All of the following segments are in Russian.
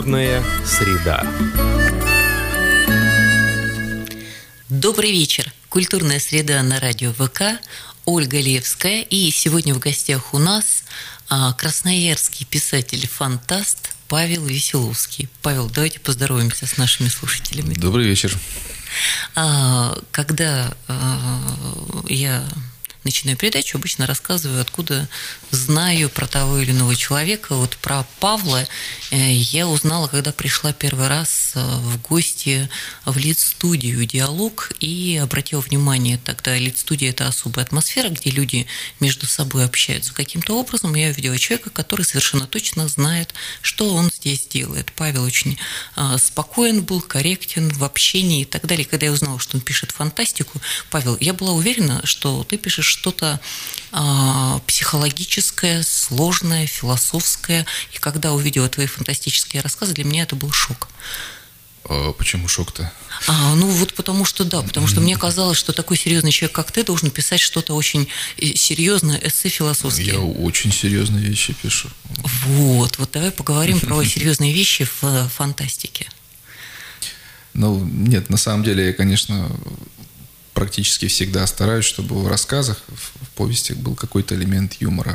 Культурная среда. Добрый вечер. Культурная среда на радио ВК. Ольга Левская. И сегодня в гостях у нас красноярский писатель-фантаст Павел Веселовский. Павел, давайте поздороваемся с нашими слушателями. Добрый вечер. Когда я начинаю передачу, обычно рассказываю, откуда знаю про того или иного человека. Вот про Павла я узнала, когда пришла первый раз в гости в Лит-студию «Диалог» и обратила внимание, тогда Лит-студия – это особая атмосфера, где люди между собой общаются. Каким-то образом я увидела человека, который совершенно точно знает, что он здесь делает. Павел очень спокоен был, корректен в общении и так далее. Когда я узнала, что он пишет фантастику, Павел, я была уверена, что ты пишешь что-то психологическое, сложное, философское. И когда увидела твои фантастические рассказы, для меня это был шок. Почему шок-то? Потому что мне казалось, что такой серьезный человек, как ты, должен писать что-то очень серьезное, эссе философские. Я очень серьезные вещи пишу. Вот давай поговорим про серьезные вещи в фантастике. Нет, на самом деле я, конечно, практически всегда стараюсь, чтобы в рассказах, в повестях был какой-то элемент юмора.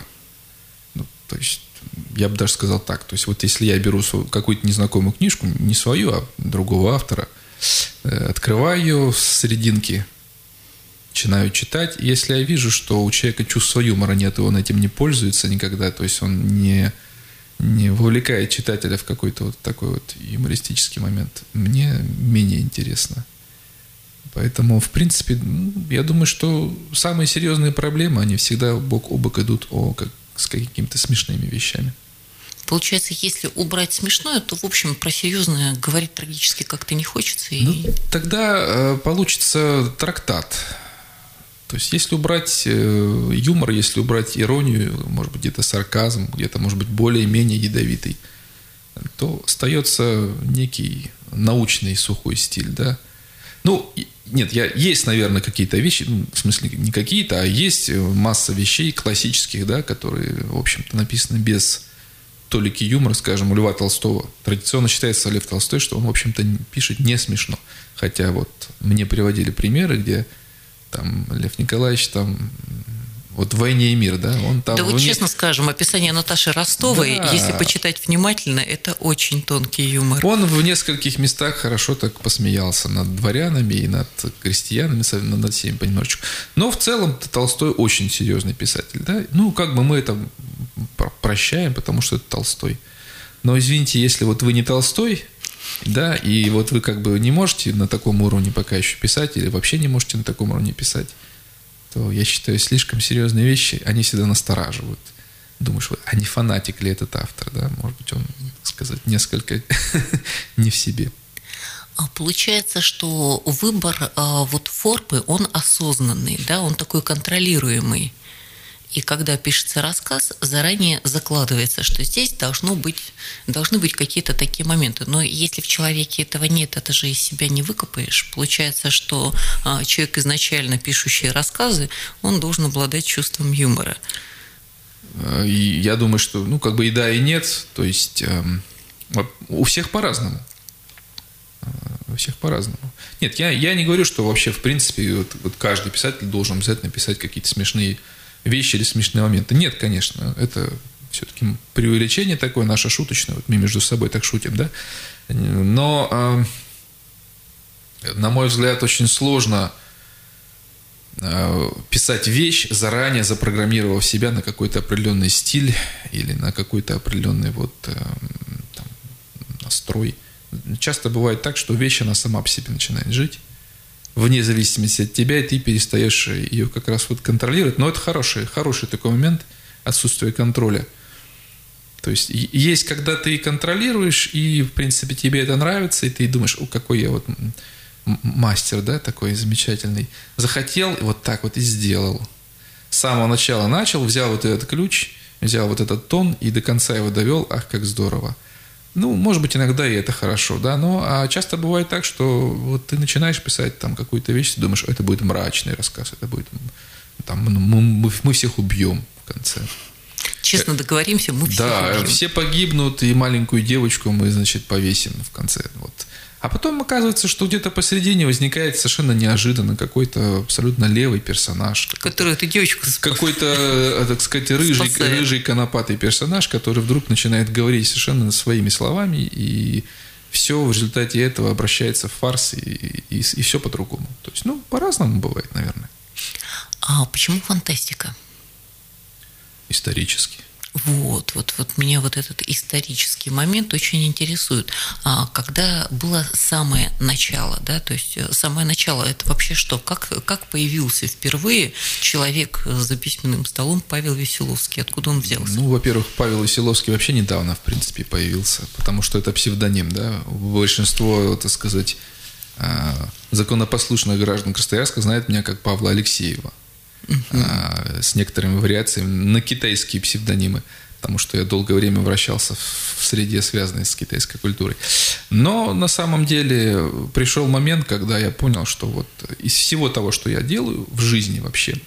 То есть, я бы даже сказал так. То есть, вот если я беру какую-то незнакомую книжку, не свою, а другого автора, открываю ее с серединки, начинаю читать. И если я вижу, что у человека чувства юмора нет, и он этим не пользуется никогда, то есть, он не вовлекает читателя в какой-то вот такой вот юмористический момент, мне менее интересно. Поэтому, в принципе, я думаю, что самые серьезные проблемы, они всегда бок о бок идут с какими-то смешными вещами. Получается, если убрать смешное, то, в общем, про серьезное говорить трагически как-то не хочется. Тогда получится трактат. То есть, если убрать юмор, если убрать иронию, может быть, где-то сарказм, где-то, может быть, более-менее ядовитый, то остается некий научный сухой стиль, да. Нет, есть, наверное, какие-то вещи, в смысле, не какие-то, а есть масса вещей классических, да, которые, в общем-то, написаны без толики юмора, скажем, у Льва Толстого. Традиционно считается Лев Толстой, что он, в общем-то, пишет не смешно. Хотя вот мне приводили примеры, где там Лев Николаевич там вот в «Войне и мир», да, он там... Да вот честно скажем, описание Наташи Ростовой, да, если почитать внимательно, это очень тонкий юмор. Он в нескольких местах хорошо так посмеялся над дворянами и над крестьянами, над всеми понемножечку. Но в целом Толстой очень серьезный писатель, да. Мы это прощаем, потому что это Толстой. Но извините, если вот вы не Толстой, да, и вот вы не можете на таком уровне пока еще писать, или вообще не можете на таком уровне писать, то, я считаю, слишком серьезные вещи, они всегда настораживают. Думаешь, а не фанатик ли этот автор, да? Может быть, он, так сказать, несколько не в себе. Получается, что выбор формы, он осознанный, да, он такой контролируемый. И когда пишется рассказ, заранее закладывается, что здесь должны быть какие-то такие моменты. Но если в человеке этого нет, это же из себя не выкопаешь. Получается, что человек, изначально пишущий рассказы, он должен обладать чувством юмора. Я думаю, что, и да, и нет. То есть, у всех по-разному. У всех по-разному. Нет, я не говорю, что вообще, в принципе, вот каждый писатель должен обязательно писать какие-то смешные вещи или смешные моменты. Нет, конечно, это все-таки преувеличение такое, наше шуточное. Вот мы между собой так шутим, да? Но, на мой взгляд, очень сложно писать вещь, заранее запрограммировав себя на какой-то определенный стиль или на какой-то определенный настрой. Часто бывает так, что вещь, она сама по себе начинает жить, вне зависимости от тебя, и ты перестаешь ее как раз контролировать. Но это хороший такой момент отсутствия контроля. То есть, есть, когда ты контролируешь, и, в принципе, тебе это нравится, и ты думаешь, какой я мастер, да, такой замечательный. Захотел, и вот так вот и сделал. С самого начала начал, взял вот этот ключ, взял вот этот тон, и до конца его довел, ах, как здорово. Может быть, иногда и это хорошо, да, а часто бывает так, что вот ты начинаешь писать там какую-то вещь, ты думаешь, это будет мрачный рассказ, это будет мы всех убьем в конце. Честно договоримся, мы все Да, все погибнут, и маленькую девочку мы, значит, повесим в конце. Вот. А потом оказывается, что где-то посередине возникает совершенно неожиданно какой-то абсолютно левый персонаж. Который эту девочку какой-то, так сказать, рыжий конопатый персонаж, который вдруг начинает говорить совершенно своими словами, и все в результате этого обращается в фарс, и все по-другому. То есть, по-разному бывает, наверное. А почему фантастика? Исторически. Вот меня вот этот исторический момент очень интересует. Когда было самое начало, да, то есть самое начало, это вообще что? Как появился впервые человек за письменным столом Павел Веселовский? Откуда он взялся? Во-первых, Павел Веселовский вообще недавно, в принципе, появился, потому что это псевдоним, да. Большинство, так сказать, законопослушных граждан Красноярска знает меня как Павла Алексеева. С некоторыми вариациями на китайские псевдонимы, потому что я долгое время вращался в среде, связанной с китайской культурой. Но на самом деле пришел момент, когда я понял, что вот из всего того, что я делаю в жизни вообще,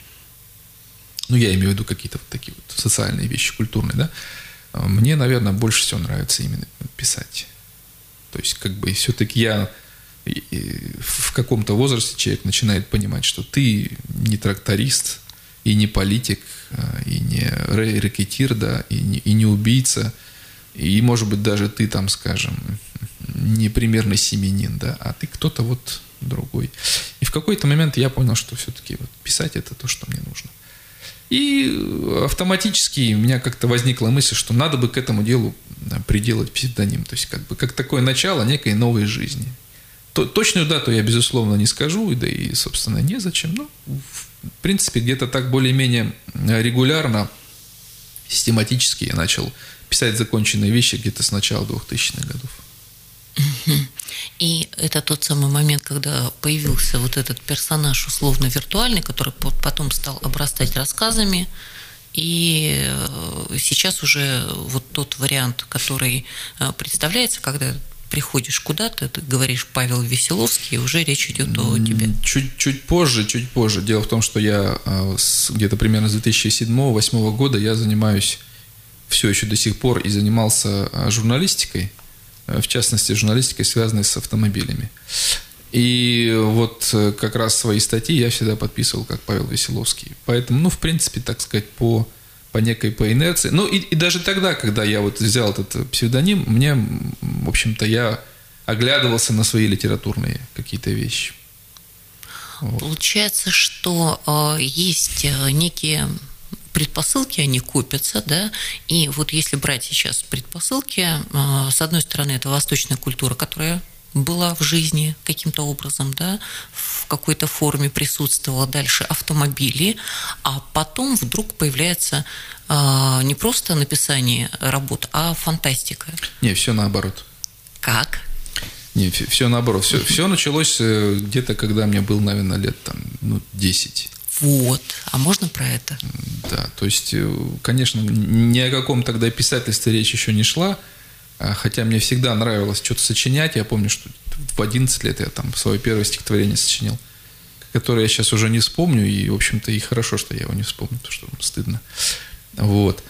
я имею в виду какие-то вот такие вот социальные вещи, культурные, да, мне, наверное, больше всего нравится именно писать. То есть, все-таки я в каком-то возрасте человек начинает понимать, что ты не тракторист, и не политик, и не рэкетир, да, и не убийца, и, может быть, даже ты там, скажем, не примерный семьянин, да, а ты кто-то вот другой. И в какой-то момент я понял, что все-таки вот писать – это то, что мне нужно. И автоматически у меня как-то возникла мысль, что надо бы к этому делу приделать псевдоним, то есть как такое начало некой новой жизни. Точную дату я, безусловно, не скажу, да и, собственно, незачем. В принципе, где-то так более-менее регулярно, систематически я начал писать законченные вещи где-то с начала 2000-х годов. И это тот самый момент, когда появился вот этот персонаж условно-виртуальный, который потом стал обрастать рассказами. И сейчас уже вот тот вариант, который представляется, когда приходишь куда-то, ты говоришь Павел Веселовский, и уже речь идет о тебе. Чуть позже. Дело в том, что я где-то примерно с 2007-2008 года я занимаюсь все еще до сих пор и занимался журналистикой, в частности, журналистикой, связанной с автомобилями. И вот как раз свои статьи я всегда подписывал как Павел Веселовский. Поэтому, в принципе, так сказать, по инерции. И даже тогда, когда я вот взял этот псевдоним, мне, в общем-то, я оглядывался на свои литературные какие-то вещи. Вот. Получается, что есть некие предпосылки, они копятся, да, и вот если брать сейчас предпосылки, с одной стороны, это восточная культура, которая была в жизни каким-то образом, да, в какой-то форме присутствовала, дальше автомобили, а потом вдруг появляется не просто написание работ, а фантастика. Не, все наоборот. Как? Не, все наоборот. Все началось где-то, когда мне было, наверное, лет 10. Вот. А можно про это? Да, то есть, конечно, ни о каком тогда писательстве речь еще не шла. Хотя мне всегда нравилось что-то сочинять. Я помню, что в 11 лет я там свое первое стихотворение сочинил, которое я сейчас уже не вспомню. И, в общем-то, и хорошо, что я его не вспомню, потому что стыдно. Вот.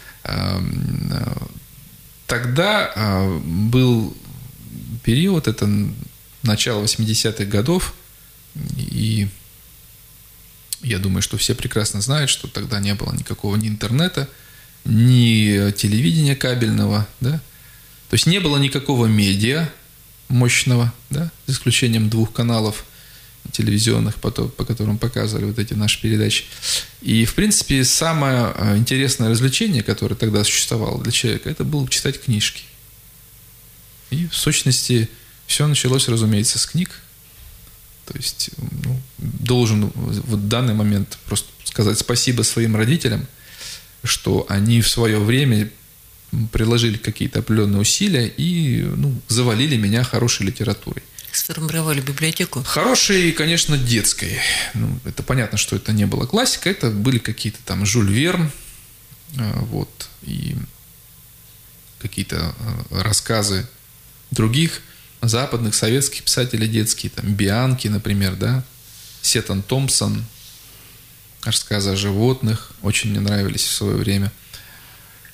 Тогда был период, это начало 80-х годов. И я думаю, что все прекрасно знают, что тогда не было никакого ни интернета, ни телевидения кабельного, да. То есть не было никакого медиа мощного, да, за исключением 2 каналов телевизионных, по которым показывали вот эти наши передачи. И, в принципе, самое интересное развлечение, которое тогда существовало для человека, это было читать книжки. И, в сущности, все началось, разумеется, с книг. То есть, должен в данный момент просто сказать спасибо своим родителям, что они в свое время приложили какие-то определенные усилия и завалили меня хорошей литературой. Сформировали библиотеку? Хорошей, конечно, детской. Это понятно, что это не была классика, это были какие-то там Жюль Верн, вот, и какие-то рассказы других западных, советских писателей детские, там Бианки, например, да, Сеттон Томпсон, рассказы о животных, очень мне нравились в свое время.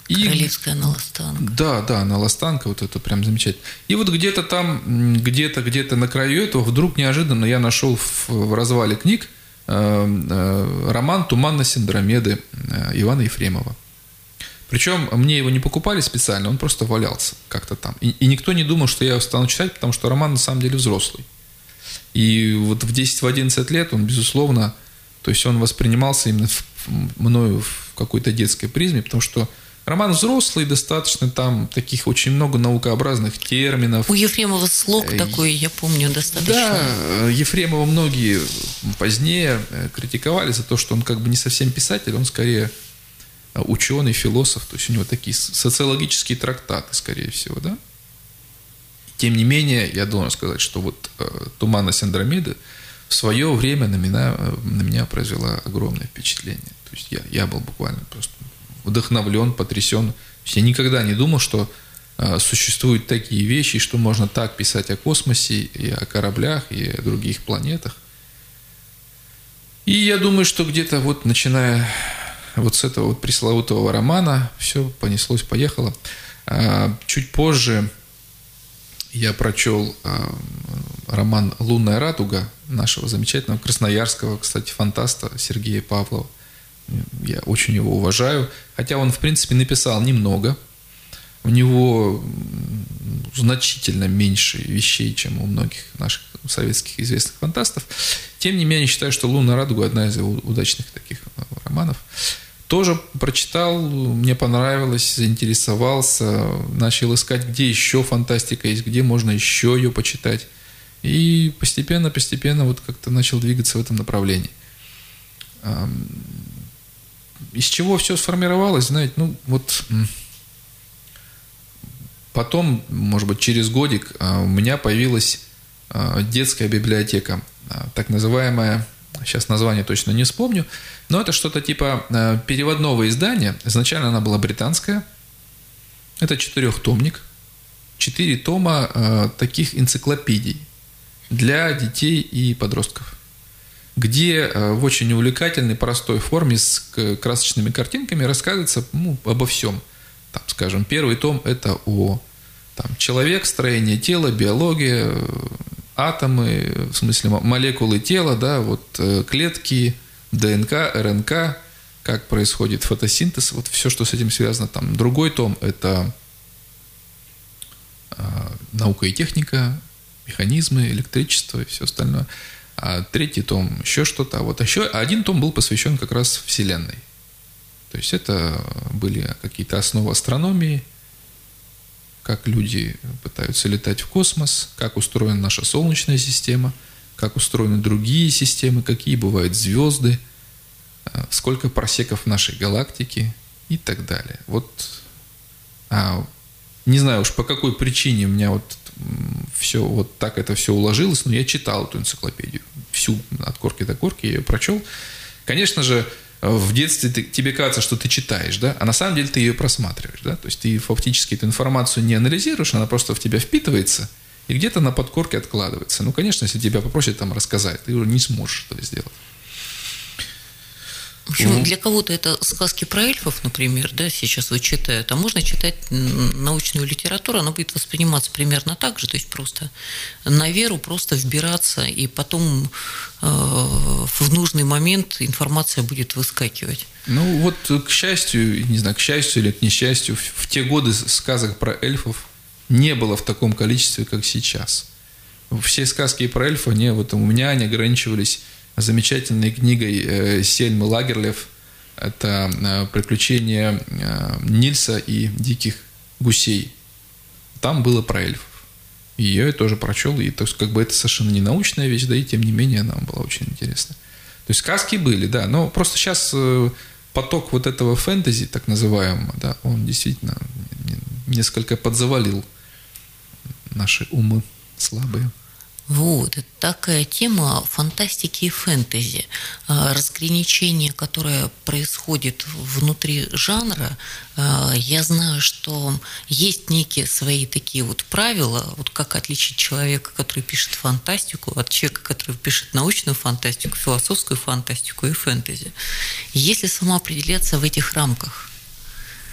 Королевская Наластанка. Да, Наластанка, вот это прям замечательно. И вот где-то там, где-то на краю этого вдруг неожиданно я нашел в развале книг роман «Туманность Андромеды» Ивана Ефремова. Причем мне его не покупали специально, он просто валялся как-то там. И никто не думал, что я его стану читать, потому что роман на самом деле взрослый. И вот в 10-11 лет он, безусловно, то есть он воспринимался именно мною в какой-то детской призме, потому что роман взрослый, достаточно там таких очень много наукообразных терминов. У Ефремова слог такой, я помню, достаточно. Да, Ефремова многие позднее критиковали за то, что он как бы не совсем писатель, он скорее ученый, философ, то есть у него такие социологические трактаты, скорее всего, да. Тем не менее, я должен сказать, что вот «Туманность Андромеды» в свое время на меня произвела огромное впечатление. То есть я был буквально просто вдохновлен, потрясен. Я никогда не думал, что существуют такие вещи, что можно так писать о космосе, и о кораблях, и о других планетах. И я думаю, что где-то вот начиная вот с этого вот пресловутого романа все понеслось, поехало. Чуть позже я прочел роман «Лунная радуга» нашего замечательного красноярского, кстати, фантаста Сергея Павлова. Я очень его уважаю, хотя он, в принципе, написал немного. У него значительно меньше вещей, чем у многих наших советских известных фантастов. Тем не менее, я считаю, что «Лунная радуга» – одна из его удачных таких романов. Тоже прочитал, мне понравилось, заинтересовался, начал искать, где еще фантастика есть, где можно еще ее почитать. И постепенно вот как-то начал двигаться в этом направлении. Из чего все сформировалось, знаете, потом, может быть, через годик у меня появилась детская библиотека, так называемая, сейчас название точно не вспомню, но это что-то типа переводного издания. Изначально она была британская. Это 4-томник. 4 тома таких энциклопедий для детей и подростков, где в очень увлекательной, простой форме с красочными картинками рассказывается обо всем. Там, скажем, 1 том – это о человек, строение тела, биология, атомы, в смысле молекулы тела, да, вот клетки, ДНК, РНК, как происходит фотосинтез, вот все, что с этим связано. Там другой том – это наука и техника, механизмы, электричество и все остальное. А 3 том еще что-то. А вот еще 1 том был посвящен как раз Вселенной. То есть это были какие-то основы астрономии, как люди пытаются летать в космос, как устроена наша Солнечная система, как устроены другие системы, какие бывают звезды, сколько парсеков в нашей галактике и так далее. Вот не знаю уж по какой причине у меня вот все вот так это все уложилось, но я читал эту энциклопедию всю от корки до корки, я ее прочел. Конечно же, в детстве тебе кажется, что ты читаешь, да, а на самом деле ты ее просматриваешь, да, то есть ты фактически эту информацию не анализируешь, она просто в тебя впитывается и где-то на подкорке откладывается. Ну, конечно, если тебя попросят там рассказать, ты уже не сможешь этого сделать. В общем, для кого-то это сказки про эльфов, например, да, сейчас вот читают, а можно читать научную литературу, она будет восприниматься примерно так же, то есть просто на веру просто вбираться, и потом в нужный момент информация будет выскакивать. Ну вот, к счастью, не знаю, к счастью или к несчастью, в те годы сказок про эльфов не было в таком количестве, как сейчас. Все сказки про эльфов, у меня они ограничивались замечательной книгой Сельмы Лагерлёф. Это «Приключения Нильса и диких гусей». Там было про эльфов. И я ее тоже прочел. И то есть, как бы это совершенно не научная вещь, да и тем не менее она была очень интересна. То есть сказки были, да, но просто сейчас поток вот этого фэнтези, так называемого, да, он действительно несколько подзавалил наши умы слабые. Вот, это такая тема фантастики и фэнтези. Разграничение, которое происходит внутри жанра, я знаю, что есть некие свои такие вот правила, вот как отличить человека, который пишет фантастику, от человека, который пишет научную фантастику, философскую фантастику и фэнтези. Если самоопределяться в этих рамках,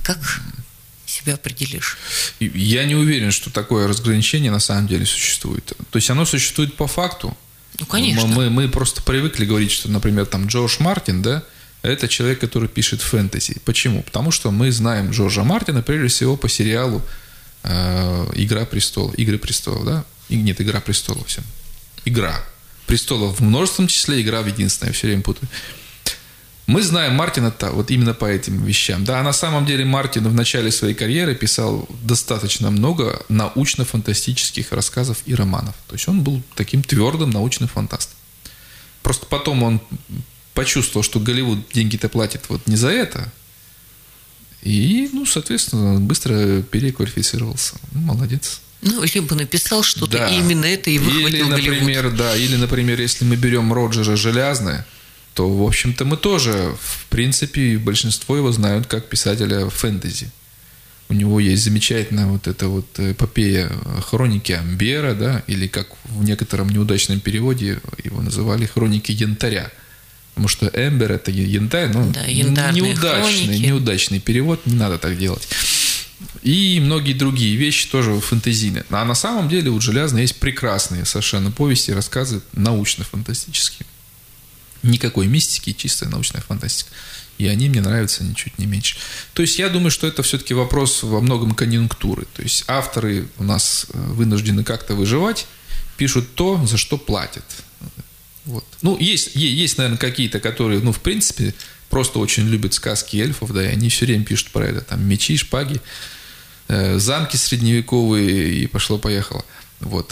Как себя определишь? Я не уверен, что такое разграничение на самом деле существует. То есть оно существует по факту. Ну, конечно. Мы просто привыкли говорить, что, например, там Джордж Мартин, да, это человек, который пишет фэнтези. Почему? Потому что мы знаем Джорджа Мартина, прежде всего, по сериалу «Игры престолов», да? Нет, «Игра престолов», все. «Игра престолов» в множественном числе, «Игра» в единственное, я все время путаю. Мы знаем Мартина вот именно по этим вещам. Да, а на самом деле Мартин в начале своей карьеры писал достаточно много научно-фантастических рассказов и романов. То есть он был таким твердым научным фантастом. Просто потом он почувствовал, что Голливуд деньги-то платит вот не за это. И, соответственно, быстро переквалифицировался. Молодец. Либо написал что-то, да. И именно это и выхватил Голливуд. Или, например, если мы берем Роджера Желязное, то, в общем-то, мы тоже, в принципе, большинство его знают как писателя фэнтези. У него есть замечательная вот эта вот эпопея «Хроники Амбера», да, или как в некотором неудачном переводе его называли «Хроники Янтаря». Потому что Эмбер – это янтарь, неудачный перевод, не надо так делать. И многие другие вещи тоже фэнтезийные. А на самом деле у Желязного есть прекрасные совершенно повести и рассказы научно-фантастические. Никакой мистики, чистая научная фантастика. И они мне нравятся ничуть не меньше. То есть я думаю, что это все-таки вопрос во многом конъюнктуры. То есть авторы у нас вынуждены как-то выживать, пишут то, за что платят. Вот. Есть, наверное, какие-то, которые, в принципе, просто очень любят сказки эльфов, да, и они все время пишут про это. Там мечи, шпаги, замки средневековые, и пошло-поехало. Вот.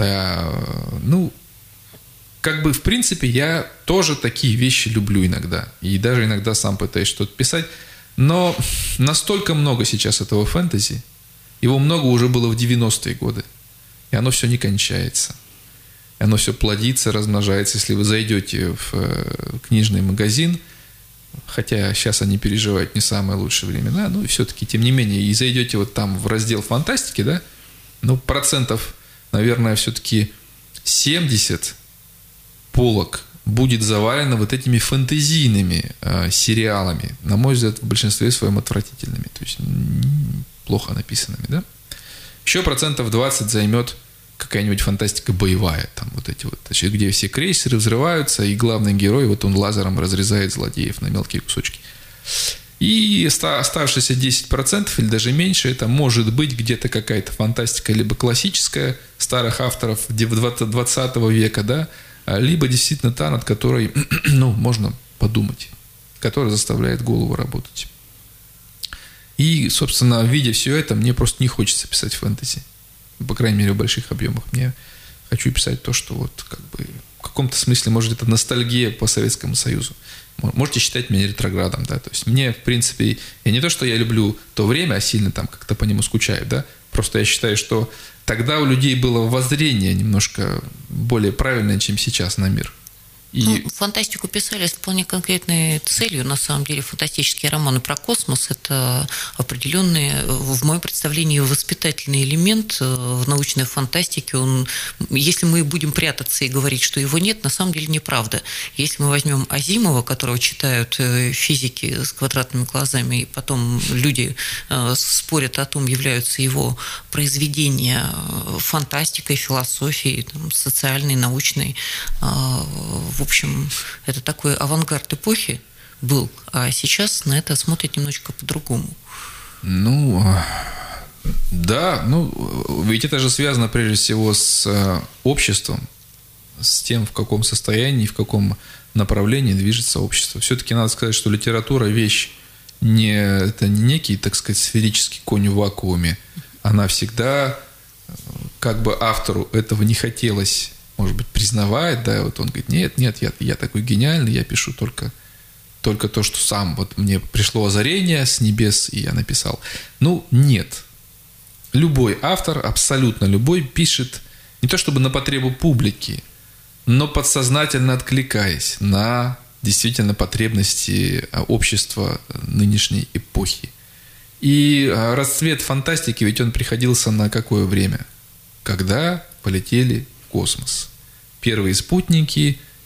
В принципе, я тоже такие вещи люблю иногда. И даже иногда сам пытаюсь что-то писать. Но настолько много сейчас этого фэнтези. Его много уже было в 90-е годы. И оно все не кончается. И оно все плодится, размножается. Если вы зайдете в книжный магазин, хотя сейчас они переживают не самые лучшие времена, и все-таки, тем не менее, и зайдете вот там в раздел фантастики, да, процентов, наверное, все-таки 70 полок будет завалено вот этими фэнтезийными сериалами, на мой взгляд, в большинстве своем отвратительными, то есть плохо написанными, да. Еще 20% займет какая-нибудь фантастика боевая, там вот эти вот, значит, где все крейсеры взрываются, и главный герой, вот он лазером разрезает злодеев на мелкие кусочки. И оставшиеся 10% или даже меньше, это может быть где-то какая-то фантастика либо классическая старых авторов 20 века, да, либо действительно та, над которой, можно подумать, которая заставляет голову работать. И, собственно, видя все это, мне просто не хочется писать фэнтези. По крайней мере, в больших объемах. Мне хочу писать то, что в каком-то смысле, может, это ностальгия по Советскому Союзу. Можете считать меня ретроградом, да. То есть мне, в принципе, не то, что я люблю то время, а сильно там как-то по нему скучаю, да. Просто я считаю, что тогда у людей было воззрение немножко более правильное, чем сейчас на мир. Фантастику писали с вполне конкретной целью. На самом деле фантастические романы про космос – это определенный, в моем представлении, воспитательный элемент в научной фантастике. Если мы будем прятаться и говорить, что его нет, на самом деле неправда. Если мы возьмем Азимова, которого читают физики с квадратными глазами, и потом люди спорят о том, являются его произведения фантастикой, философией, социальной, научной, в общем, это такой авангард эпохи был, а сейчас на это смотрят немножечко по-другому. Да, ведь это же связано прежде всего с обществом, с тем, в каком состоянии, в каком направлении движется общество. Все-таки надо сказать, что литература – вещь это не некий, так сказать, сферический конь в вакууме. Она всегда, автору этого не хотелось, может быть, признавать, да, вот он говорит, нет, я такой гениальный, я пишу только то, что сам, вот мне пришло озарение с небес, и я написал. Нет. Любой автор, абсолютно любой, пишет не то чтобы на потребу публики, но подсознательно откликаясь на действительно потребности общества нынешней эпохи. И расцвет фантастики, ведь он приходился на какое время? Когда полетели космос. Первые спутники,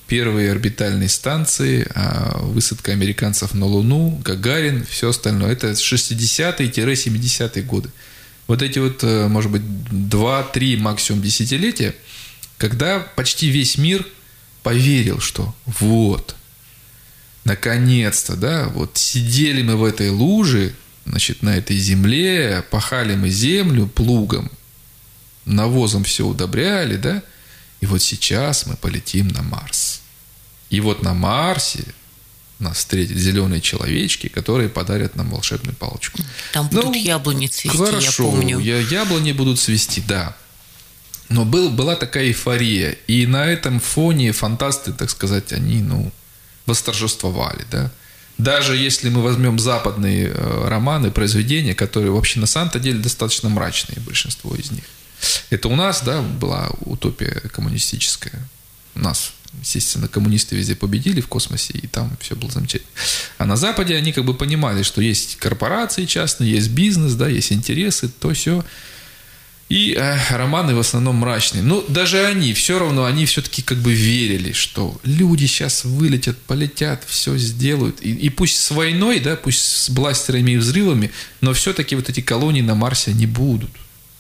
первые орбитальные станции, высадка американцев на Луну, Гагарин, все остальное. Это 60-70-е годы. Вот эти вот, может быть, 2-3 максимум десятилетия, когда почти весь мир поверил, что вот, наконец-то, да, вот сидели мы в этой луже, значит, на этой земле, пахали мы землю плугом, навозом все удобряли, да, и вот сейчас мы полетим на Марс. И вот на Марсе нас встретят зеленые человечки, которые подарят нам волшебную палочку. Там будут яблони цвести, хорошо, я помню. Яблони будут цвести, да. Но была такая эйфория. И на этом фоне фантасты, так сказать, они, восторжествовали, да. Даже если мы возьмем западные романы, произведения, которые вообще на самом-то деле достаточно мрачные, большинство из них. Это у нас, да, была утопия коммунистическая. У нас, естественно, коммунисты везде победили в космосе, и там все было замечательно. А на Западе они как бы понимали, что есть корпорации частные, есть бизнес, да, есть интересы, то все. И романы в основном мрачные. Но даже они, все равно, они все-таки как бы верили, что люди сейчас вылетят, полетят, все сделают. И пусть с войной, да, пусть с бластерами и взрывами, но все-таки вот эти колонии на Марсе не будут.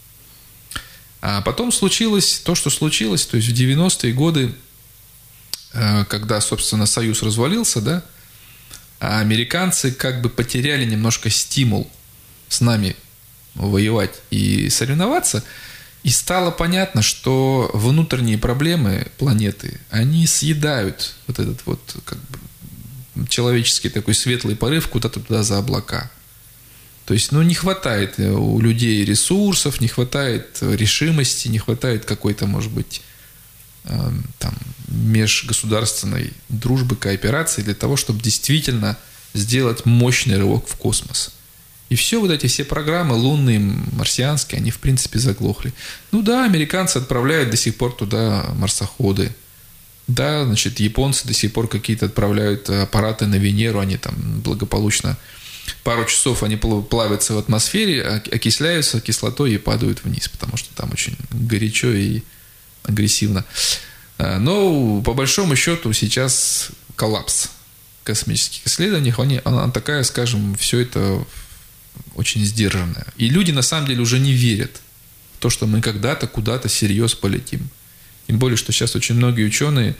А потом случилось то, что случилось. То есть в 90-е годы, когда, собственно, Союз развалился, да, американцы как бы потеряли немножко стимул с нами воевать и соревноваться, и стало понятно, что внутренние проблемы планеты, они съедают вот этот вот как бы человеческий такой светлый порыв куда-то туда за облака. То есть, не хватает у людей ресурсов, не хватает решимости, не хватает какой-то, может быть, там, межгосударственной дружбы, кооперации для того, чтобы действительно сделать мощный рывок в космос. И все, вот эти все программы лунные, марсианские, они в принципе заглохли. Да, американцы отправляют до сих пор туда марсоходы. Да, значит, японцы до сих пор какие-то отправляют аппараты на Венеру, они там благополучно пару часов они плавятся в атмосфере, окисляются кислотой и падают вниз, потому что там очень горячо и агрессивно. Но по большому счету сейчас коллапс космических исследований, она такая, скажем, все это очень сдержанная. И люди на самом деле уже не верят в то, что мы когда-то куда-то всерьез полетим. Тем более, что сейчас очень многие ученые,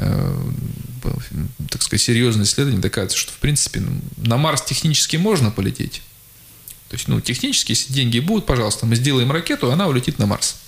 так сказать, серьезные исследования доказывают, что в принципе на Марс технически можно полететь. То есть, технически, если деньги будут, пожалуйста, мы сделаем ракету, она улетит на Марс.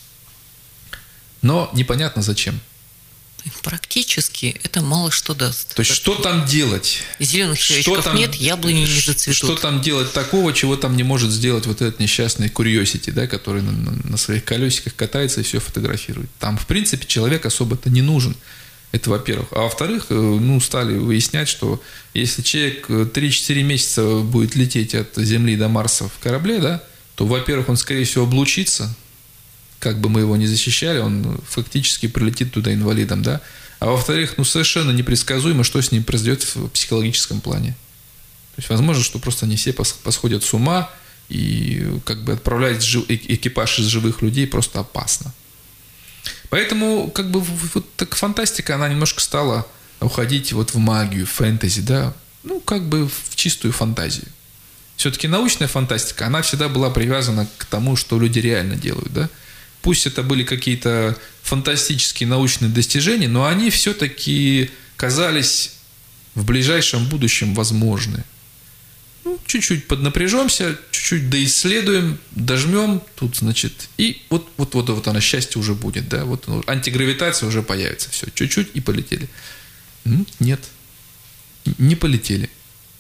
Но непонятно зачем. Практически это мало что даст. То есть, что там делать? Зеленых человечков нет, яблони не зацветут. Что там делать такого, чего там не может сделать вот этот несчастный Curiosity, да, который на своих колесиках катается и все фотографирует. Там, в принципе, человек особо-то не нужен. Это во-первых. А во-вторых, стали выяснять, что если человек 3-4 месяца будет лететь от Земли до Марса в корабле, да, то, во-первых, он, скорее всего, облучится, как бы мы его ни защищали, он фактически прилетит туда инвалидом, да. А во-вторых, совершенно непредсказуемо, что с ним произойдет в психологическом плане. То есть, возможно, что просто они все посходят с ума, и как бы отправлять экипаж из живых людей просто опасно. Поэтому, как бы, вот так фантастика, она немножко стала уходить вот в магию, в фэнтези, да, как бы в чистую фантазию. Все-таки научная фантастика, она всегда была привязана к тому, что люди реально делают, да. Пусть это были какие-то фантастические научные достижения, но они все-таки казались в ближайшем будущем возможны. Чуть-чуть поднапряжемся, чуть-чуть доисследуем, дожмем, тут, значит, и вот оно, счастье уже будет, да, вот антигравитация уже появится, все, чуть-чуть и полетели. Нет, не полетели.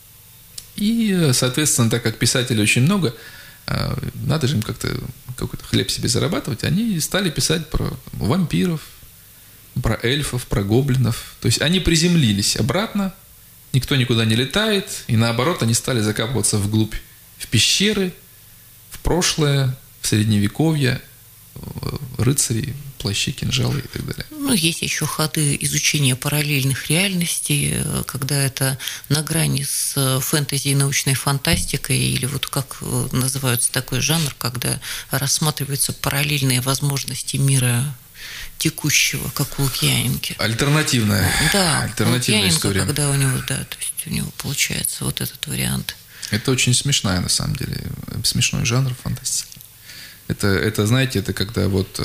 И, соответственно, так как писателей очень много, надо же им как-то какой-то хлеб себе зарабатывать, они стали писать про вампиров, про эльфов, про гоблинов. То есть они приземлились обратно, никто никуда не летает, и наоборот они стали закапываться вглубь, в пещеры, в прошлое, в средневековье, рыцари, плащи, кинжалы и так далее. Есть еще ходы изучения параллельных реальностей, когда это на грани с фэнтези и научной фантастикой, или вот как называется такой жанр, когда рассматриваются параллельные возможности мира текущего, как у Лукьяненко. Альтернативная. Да, альтернативная история. Когда у него, то есть у него получается вот этот вариант. Это очень смешная, на самом деле, смешной жанр фантастики. Это, знаете, это когда вот,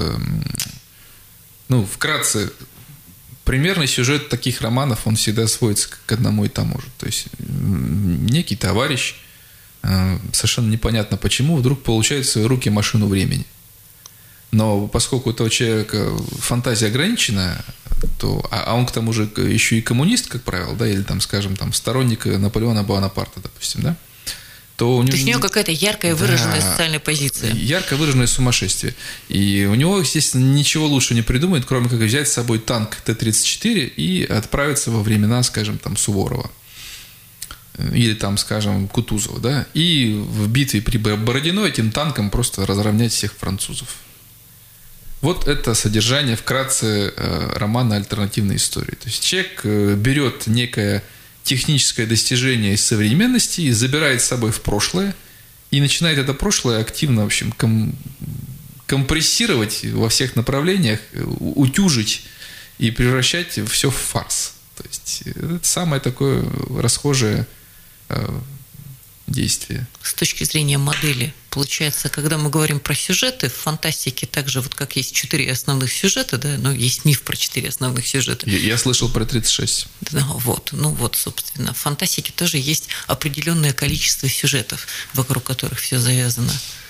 вкратце, примерный сюжет таких романов, он всегда сводится к одному и тому же. То есть некий товарищ, совершенно непонятно почему, вдруг получает в свои руки машину времени. Но поскольку у этого человека фантазия ограничена, то, а он к тому же еще и коммунист, как правило, да, или там, скажем, там, сторонник Наполеона Бонапарта, допустим, да, то у него... То есть у него какая-то яркая выраженная социальная позиция. Ярко выраженное сумасшествие. И у него, естественно, ничего лучше не придумает, кроме как взять с собой танк Т-34 и отправиться во времена, скажем, там, Суворова. Или там, скажем, Кутузова, да, и в битве при Бородино этим танком просто разровнять всех французов. Вот это содержание вкратце романа «Альтернативная история». То есть человек берет некое техническое достижение из современности и забирает с собой в прошлое, и начинает это прошлое активно, в общем, компрессировать во всех направлениях, утюжить и превращать все в фарс. То есть это самое такое расхожее действие. С точки зрения модели, получается, когда мы говорим про сюжеты, в фантастике также, вот как есть 4 основных сюжета, да, но есть миф про 4 основных сюжета. Я слышал про 36. Да, вот, собственно, в фантастике тоже есть определенное количество сюжетов, вокруг которых все завязано.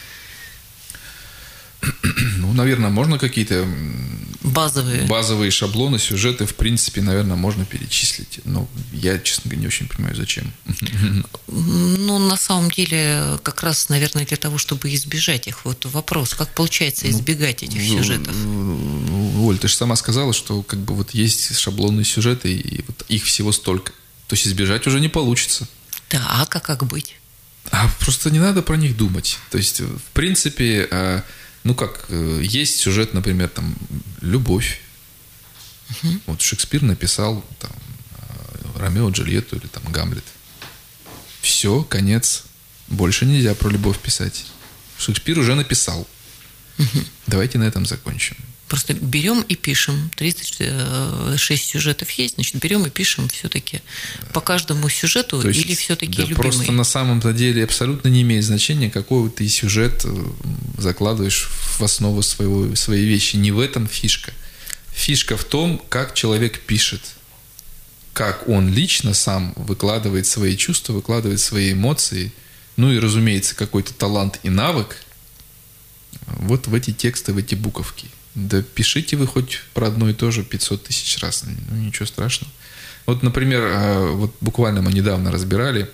Наверное, можно какие-то базовые шаблоны, сюжеты, в принципе, наверное, можно перечислить. Но я, честно говоря, не очень понимаю, зачем. На самом деле, как раз, наверное, для того, чтобы избежать их. Вот вопрос, как получается избегать этих сюжетов? Оль, ты же сама сказала, что как бы вот есть шаблонные сюжеты, и вот их всего столько. То есть избежать уже не получится. Да, а как быть? Просто не надо про них думать. То есть, в принципе... есть сюжет, например, там, любовь. Вот Шекспир написал там, Ромео и Джульетту или там Гамлет. Все, конец. Больше нельзя про любовь писать. Шекспир уже написал. Давайте на этом закончим. Просто берем и пишем. 36 сюжетов есть, значит, берем и пишем все-таки по каждому сюжету, то есть, или все-таки любимый? Просто на самом-то деле абсолютно не имеет значения, какой ты сюжет закладываешь в основу своей вещи. Не в этом фишка. Фишка в том, как человек пишет. Как он лично сам выкладывает свои чувства, выкладывает свои эмоции. И, разумеется, какой-то талант и навык вот в эти тексты, в эти буковки. Да пишите вы хоть про одно и то же 500 тысяч раз, ничего страшного. Вот, например, вот буквально мы недавно разбирали,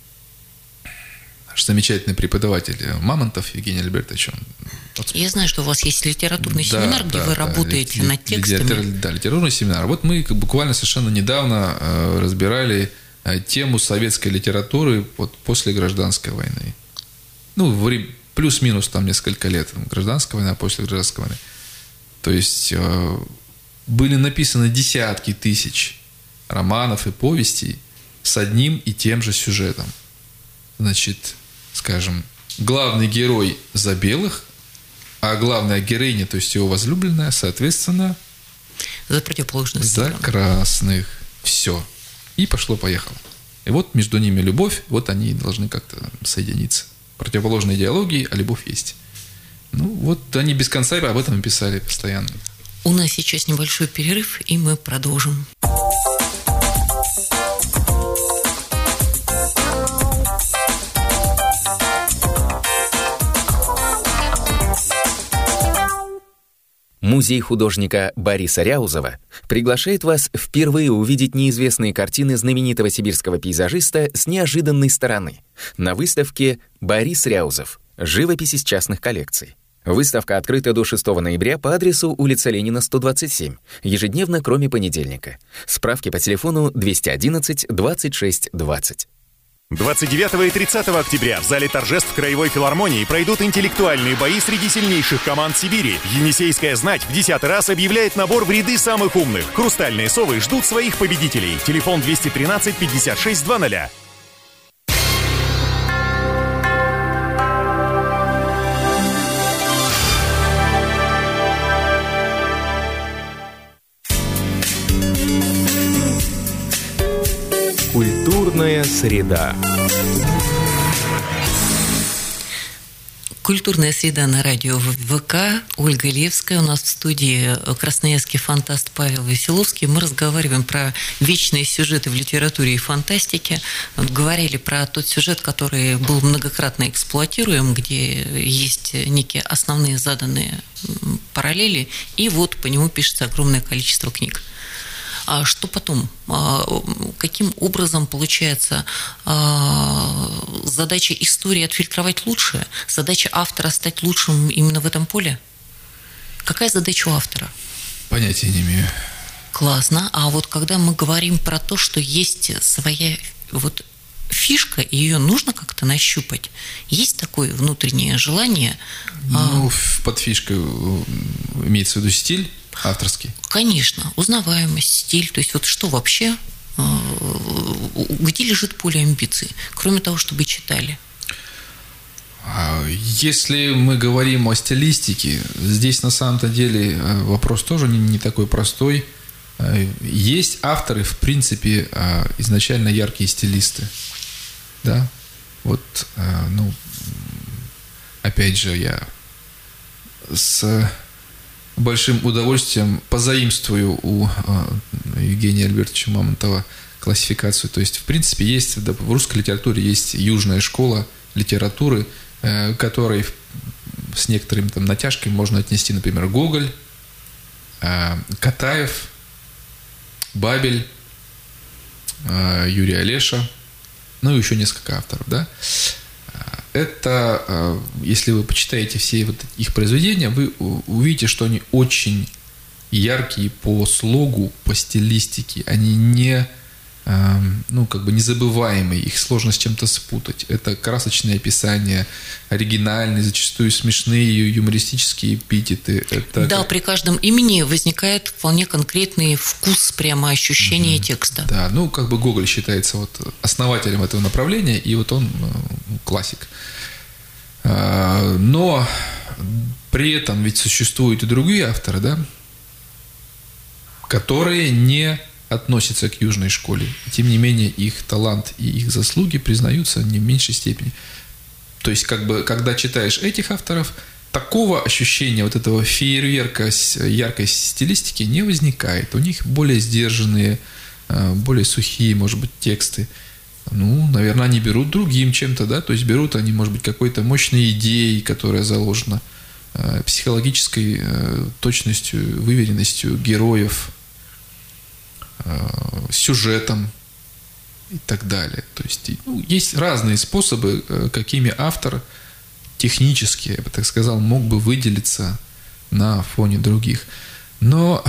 наш замечательный преподаватель Мамонтов Евгений Альбертович. Я знаю, что у вас есть литературный семинар, где вы работаете над текстами. Да, литературный семинар. Вот мы буквально совершенно недавно разбирали тему советской литературы вот после гражданской войны. Плюс-минус там несколько лет. Гражданская война, после гражданской войны. То есть были написаны десятки тысяч романов и повестей с одним и тем же сюжетом. Значит, скажем, главный герой за белых, а главная героиня, то есть его возлюбленная, соответственно, за противоположную сторону. За красных. Все. И пошло-поехало. И вот между ними любовь, вот они должны как-то соединиться. Противоположные идеологии, а любовь есть. Вот они без конца об этом писали постоянно. У нас сейчас небольшой перерыв, и мы продолжим. Музей художника Бориса Ряузова приглашает вас впервые увидеть неизвестные картины знаменитого сибирского пейзажиста с неожиданной стороны на выставке «Борис Ряузов. Живопись из частных коллекций». Выставка открыта до 6 ноября по адресу улица Ленина, 127, ежедневно, кроме понедельника. Справки по телефону 211 26 20. 29 и 30 октября в зале торжеств Краевой филармонии пройдут интеллектуальные бои среди сильнейших команд Сибири. Енисейская знать в 10-й раз объявляет набор в ряды самых умных. Хрустальные совы ждут своих победителей. Телефон 213 56 00. Культурная среда. Культурная среда на радио ВК. Ольга Левская. У нас в студии красноярский фантаст Павел Веселовский. Мы разговариваем про вечные сюжеты в литературе и фантастике. Говорили про тот сюжет, который был многократно эксплуатируем, где есть некие основные заданные параллели, и вот по нему пишется огромное количество книг. А что потом? Каким образом получается задача истории отфильтровать лучшее? Задача автора стать лучшим именно в этом поле? Какая задача у автора? Понятия не имею. Классно. А вот когда мы говорим про то, что есть своя вот фишка, и ее нужно как-то нащупать, есть такое внутреннее желание? Ну, под фишкой имеется в виду стиль авторский? Конечно, узнаваемость, стиль, то есть вот что вообще, где лежит поле амбиций, кроме того, чтобы читали? Если мы говорим о стилистике, здесь на самом-то деле вопрос тоже не такой простой. Есть авторы, в принципе, изначально яркие стилисты, да, вот, ну, опять же, я с большим удовольствием позаимствую у Евгения Альбертовича Мамонтова классификацию. То есть, в принципе, есть в русской литературе есть южная школа литературы, которой с некоторыми там натяжками можно отнести, например, Гоголь, Катаев, Бабель, Юрий Олеша, ну и еще несколько авторов, да. Это, если вы почитаете все вот их произведения, вы увидите, что они очень яркие по слогу, по стилистике. Они не, ну, как бы незабываемые, их сложно с чем-то спутать. Это красочные описания, оригинальные, зачастую смешные, юмористические эпитеты. Это да, при каждом имени возникает вполне конкретный вкус, прямо ощущение текста. Да, ну, как бы Гоголь считается вот основателем этого направления, и вот он классик. Но при этом ведь существуют и другие авторы, да, которые не относятся к южной школе. Тем не менее, их талант и их заслуги признаются не в меньшей степени. То есть, как бы, когда читаешь этих авторов, такого ощущения вот этого фейерверка яркой стилистики не возникает. У них более сдержанные, более сухие, может быть, тексты. Ну, наверное, они берут другим чем-то, да, то есть берут они, может быть, какой-то мощной идеей, которая заложена, психологической точностью, выверенностью героев, сюжетом и так далее. То есть, ну, есть разные способы, какими автор технически, я бы так сказал, мог бы выделиться на фоне других. Но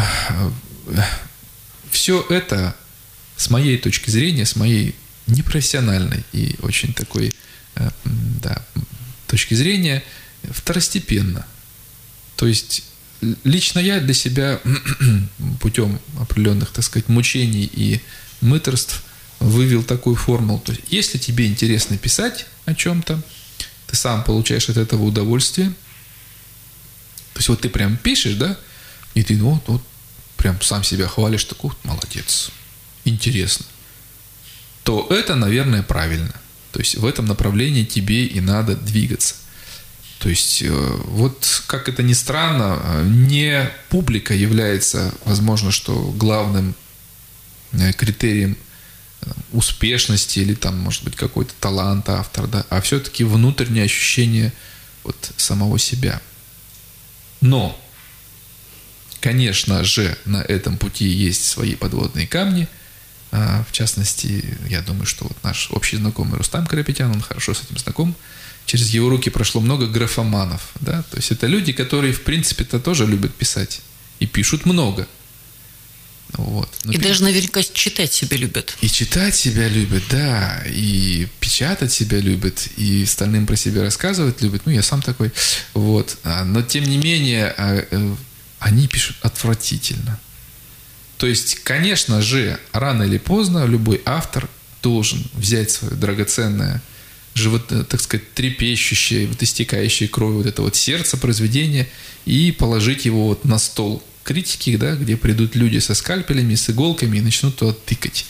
все это, с моей точки зрения, с моей непрофессиональной и очень такой, да, точки зрения, второстепенно. То есть лично я для себя путем определенных, так сказать, мучений и мытарств вывел такую формулу. То есть, если тебе интересно писать о чем-то, ты сам получаешь от этого удовольствие. То есть вот ты прям пишешь, да, и ты вот прям сам себя хвалишь, такой молодец, интересно. То это, наверное, правильно. То есть в этом направлении тебе и надо двигаться. То есть вот, как это ни странно, не публика является, возможно, что главным критерием успешности или там, может быть, какой-то талант автора, да, а все-таки внутреннее ощущение вот самого себя. Но, конечно же, на этом пути есть свои подводные камни. В частности, я думаю, что вот наш общий знакомый Рустам Карапетян, он хорошо с этим знаком. Через его руки прошло много графоманов, да, то есть это люди, которые, в принципе-то, тоже любят писать и пишут много. Вот. И даже наверняка читать себя любят. И читать себя любят, да, и печатать себя любят, и остальным про себя рассказывать любят. Ну, я сам такой, вот. Но, тем не менее, они пишут отвратительно. То есть, конечно же, рано или поздно любой автор должен взять свое драгоценное, так сказать, трепещущее, вот истекающее кровью вот это вот сердце произведения и положить его вот на стол критики, да, где придут люди со скальпелями, с иголками и начнут туда тыкать.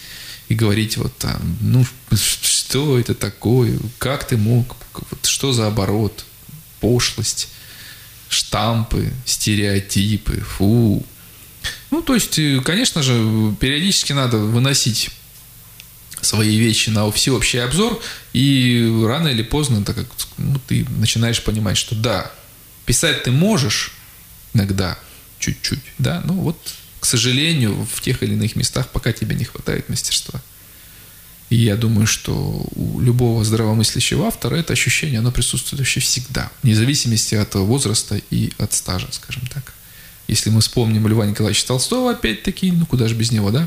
и говорить вот там, ну, что это такое, как ты мог, вот, что за оборот, пошлость, штампы, стереотипы, фу. Ну, то есть, конечно же, периодически надо выносить свои вещи на всеобщий обзор, и рано или поздно, так как ты начинаешь понимать, что да, писать ты можешь иногда, чуть-чуть, да, но вот, к сожалению, в тех или иных местах пока тебе не хватает мастерства. И я думаю, что у любого здравомыслящего автора это ощущение, оно присутствует вообще всегда, вне зависимости от возраста и от стажа, скажем так. Если мы вспомним Льва Николаевича Толстого, опять-таки, ну куда же без него, да,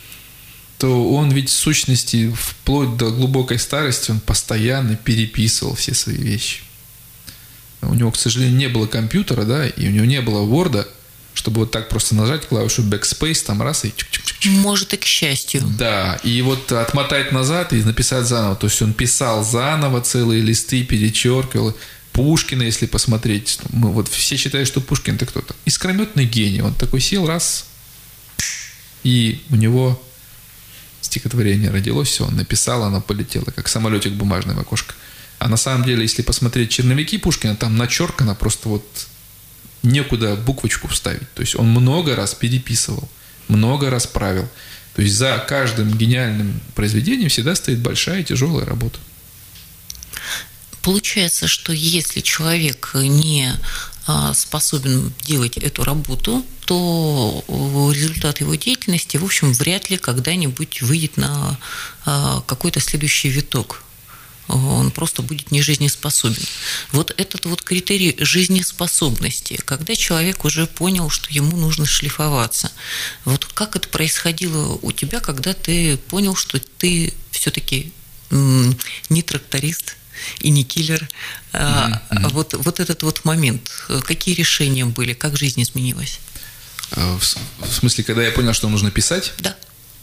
то он ведь в сущности вплоть до глубокой старости он постоянно переписывал все свои вещи. У него, к сожалению, не было компьютера, да, и у него не было Word, чтобы вот так просто нажать клавишу Backspace, там раз и чик-чик-чик. Может, и к счастью. Да, и вот отмотать назад и написать заново. То есть он писал заново целые листы, перечеркивал. Пушкина, если посмотреть, мы вот все считают, что Пушкин это кто-то искрометный гений. Он такой сел раз, и у него стихотворение родилось, все, он написал, оно полетело, как самолетик бумажный в окошко. А на самом деле, если посмотреть черновики Пушкина, там начеркано просто вот некуда буквочку вставить. То есть он много раз переписывал, много раз правил. То есть за каждым гениальным произведением всегда стоит большая тяжелая работа. Получается, что если человек не способен делать эту работу, то результат его деятельности, в общем, вряд ли когда-нибудь выйдет на какой-то следующий виток. Он просто будет нежизнеспособен. Вот этот вот критерий жизнеспособности, когда человек уже понял, что ему нужно шлифоваться. Вот как это происходило у тебя, когда ты понял, что ты все-таки не тракторист и не киллер? Вот этот вот момент. Какие решения были? Как жизнь изменилась? В смысле, когда я понял, что нужно писать? Да.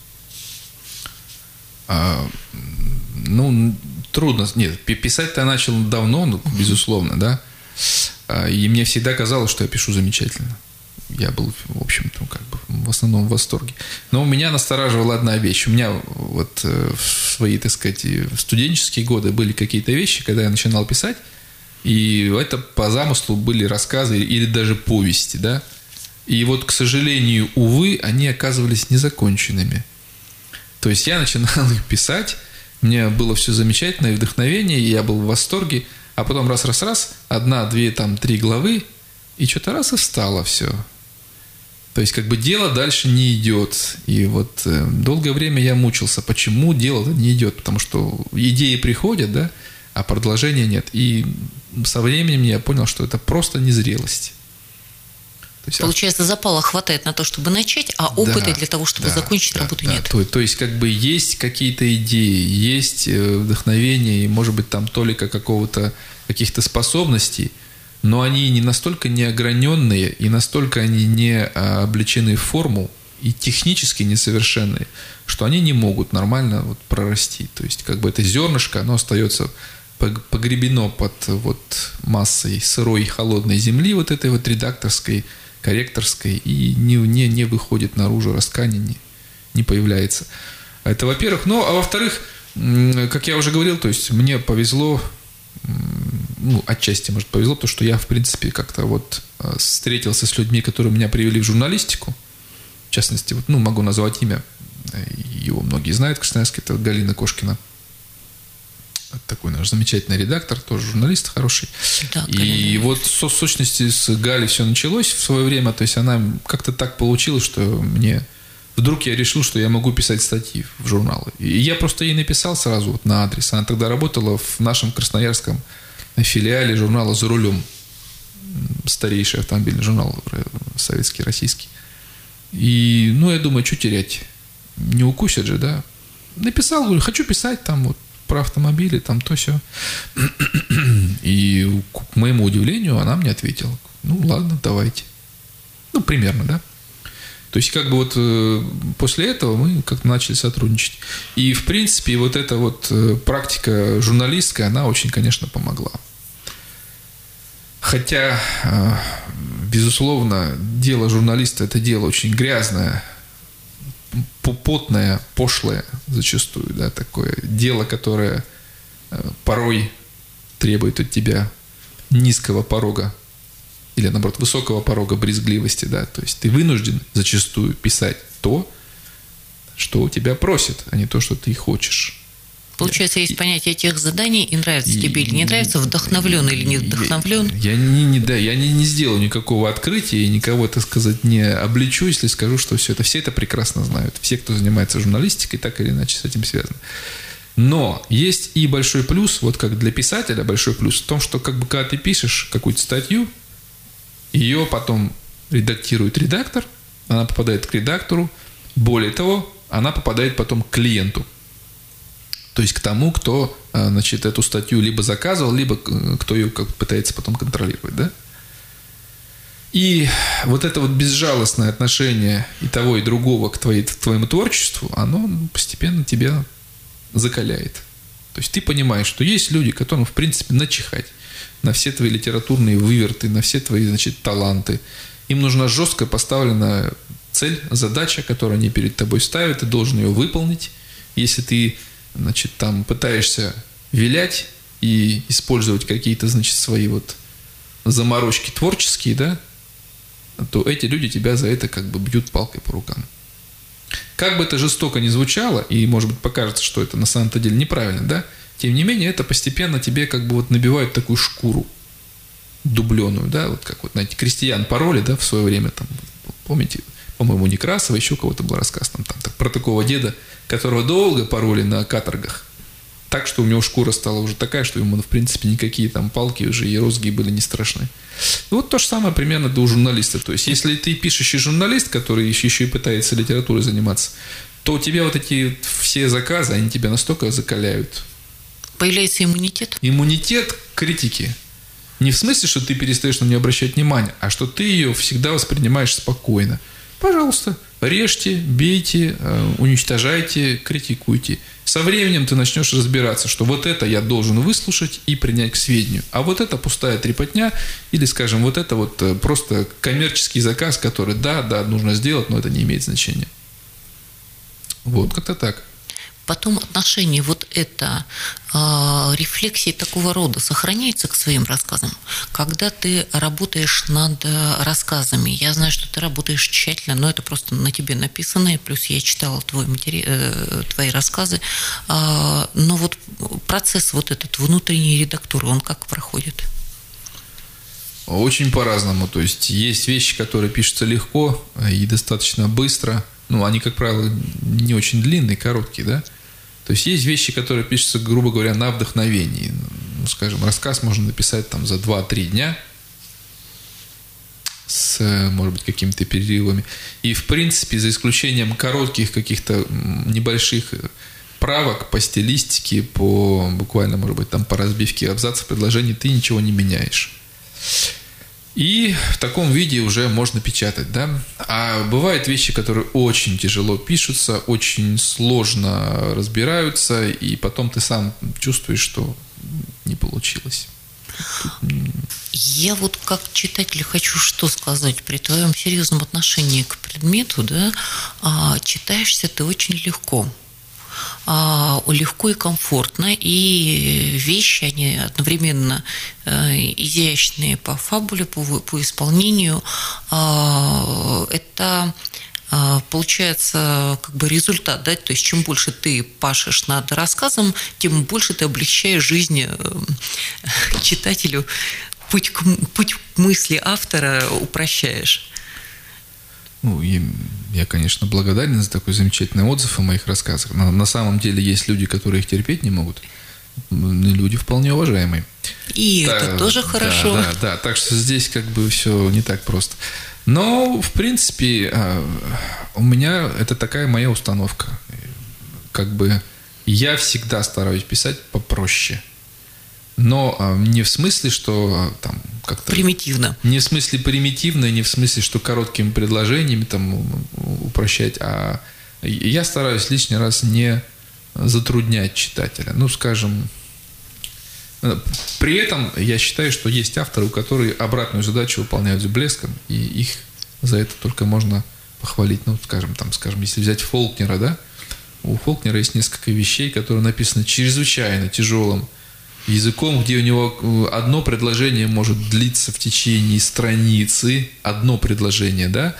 Ну, трудно. Нет, писать-то я начал давно, ну, безусловно, да. И мне всегда казалось, что я пишу замечательно. Я был, в общем-то, как бы в основном в восторге. Но меня настораживала одна вещь. У меня вот в свои, так сказать, студенческие годы были какие-то вещи, когда я начинал писать, и это по замыслу были рассказы или даже повести, да. И вот, к сожалению, увы, они оказывались незаконченными. То есть я начинал их писать, мне было все замечательно, и вдохновение, и я был в восторге, а потом раз, одна, две, там, 3 главы, и что-то раз и встало все. То есть, как бы дело дальше не идет. И вот долгое время я мучился, почему дело-то не идет, потому что идеи приходят, да, а продолжения нет. И со временем я понял, что это просто незрелость. То есть, получается, запала хватает на то, чтобы начать, а опыта для того, чтобы закончить работу, нет. То есть, как бы есть какие-то идеи, есть вдохновение, и, может быть, там толика каких-то способностей, но они не настолько неограненные, и настолько они не облечены в форму, и технически несовершенные, что они не могут нормально вот прорасти. То есть, как бы это зернышко, оно остается погребено под вот массой сырой холодной земли, вот этой вот редакторской, корректорской, и не выходит наружу, раскани не появляется. Это во-первых. Ну, а во-вторых, как я уже говорил, то есть мне повезло, ну, отчасти, может, повезло, потому что я, в принципе, как-то вот встретился с людьми, которые меня привели в журналистику. В частности, вот, ну, могу назвать имя, его многие знают, Красноярске, это Галина Кошкина. Такой наш замечательный редактор, тоже журналист хороший. Да, и вот в сущности с Галей все началось в свое время, то есть она как-то так получилось, что вдруг я решил, что я могу писать статьи в журналы. И я просто ей написал сразу вот на адрес. Она тогда работала в нашем красноярском филиале журнала «За рулем». Старейший автомобильный журнал советский, российский. И, ну, я думаю, что терять? Не укусят же, да? Написал, говорю, хочу писать там вот про автомобили, там то все. И к моему удивлению она мне ответила: ну ладно, давайте. Ну, примерно, да. То есть, как бы вот после этого мы как-то начали сотрудничать. И, в принципе, вот эта вот практика журналистская, она очень, конечно, помогла. Хотя, безусловно, дело журналиста – это дело очень грязное, потное, пошлое зачастую, да, такое дело, которое порой требует от тебя низкого порога или, наоборот, высокого порога брезгливости, да, то есть ты вынужден зачастую писать то, что у тебя просят, а не то, что ты хочешь. Получается, есть понятие тех заданий, и нравится тебе или не нравится, вдохновлен или не вдохновлен. Я не сделаю никакого открытия и никого, так сказать, не обличу, если скажу, что все это прекрасно знают. Все, кто занимается журналистикой, так или иначе с этим связаны. Но есть и большой плюс, вот как для писателя большой плюс в том, что как бы когда ты пишешь какую-то статью, ее потом редактирует редактор, она попадает к редактору, более того, она попадает потом к клиенту. То есть к тому, кто, значит, эту статью либо заказывал, либо кто ее пытается потом контролировать, да? И вот это вот безжалостное отношение и того, и другого к твоему творчеству, оно постепенно тебя закаляет. То есть ты понимаешь, что есть люди, которым, в принципе, начихать на все твои литературные выверты, на все твои, значит, таланты. Им нужна жестко поставленная цель, задача, которую они перед тобой ставят, ты должен ее выполнить. Если ты, значит, там пытаешься вилять и использовать какие-то, значит, свои вот заморочки творческие, да, то эти люди тебя за это как бы бьют палкой по рукам. Как бы это жестоко ни звучало, и, может быть, покажется, что это на самом-то деле неправильно, да, тем не менее, это постепенно тебе как бы вот набивают такую шкуру дубленую, да, вот как вот, знаете, крестьян пороли, да, в свое время, там, помните, по-моему, Некрасова, еще у кого-то был рассказ там, про такого деда, которого долго пороли на каторгах, так, что у него шкура стала уже такая, что ему, в принципе, никакие там палки уже и розги были не страшны. И вот то же самое примерно у журналиста. То есть, если ты пишущий журналист, который еще и пытается литературой заниматься, то у тебя вот эти все заказы, они тебя настолько закаляют. Появляется иммунитет? Иммунитет к критике. Не в смысле, что ты перестаешь на нее обращать внимание, а что ты ее всегда воспринимаешь спокойно. Пожалуйста, режьте, бейте, уничтожайте, критикуйте. Со временем ты начнешь разбираться, что вот это я должен выслушать и принять к сведению, а вот это пустая трепотня или, скажем, вот это вот просто коммерческий заказ, который да, нужно сделать, но это не имеет значения. Вот, как-то так. Потом отношение вот это, рефлексии такого рода сохраняется к своим рассказам. Когда ты работаешь над рассказами, я знаю, что ты работаешь тщательно, но это просто на тебе написано, и плюс я читала твои рассказы, но вот процесс вот этот внутренней редактуры, он как проходит? Очень по-разному. То есть вещи, которые пишутся легко и достаточно быстро. Ну, они, как правило, не очень длинные, короткие, да? То есть вещи, которые пишутся, грубо говоря, на вдохновении. Ну, скажем, рассказ можно написать там за 2-3 дня с, может быть, какими-то перерывами. И, в принципе, за исключением коротких каких-то небольших правок по стилистике, по буквально, может быть, там по разбивке абзацев, предложений, ты ничего не меняешь. И в таком виде уже можно печатать, да. А бывают вещи, которые очень тяжело пишутся, очень сложно разбираются, и потом ты сам чувствуешь, что не получилось. Я вот как читатель хочу что сказать. При твоем серьезном отношении к предмету, да, читаешься ты очень легко. Легко и комфортно, и вещи, они одновременно изящные по фабуле, по исполнению. Это получается как бы результат, да? То есть чем больше ты пашешь над рассказом, тем больше ты облегчаешь жизнь читателю, путь к мысли автора упрощаешь. Ну, я, конечно, благодарен за такой замечательный отзыв о моих рассказах. На самом деле есть люди, которые их терпеть не могут. Люди вполне уважаемые. И да, это тоже хорошо. Да. Так что здесь как бы все не так просто. Но, в принципе, у меня это такая моя установка. Как бы я всегда стараюсь писать попроще. Но не в смысле, что там как-то... Примитивно. Не в смысле примитивно, не в смысле, что короткими предложениями там упрощать, а я стараюсь лишний раз не затруднять читателя. Ну, скажем, при этом я считаю, что есть авторы, которые обратную задачу выполняют с блеском, и их за это только можно похвалить. Ну, скажем, если взять Фолкнера, да, у Фолкнера есть несколько вещей, которые написаны чрезвычайно тяжелым языком, где у него одно предложение может длиться в течение страницы, одно предложение, да,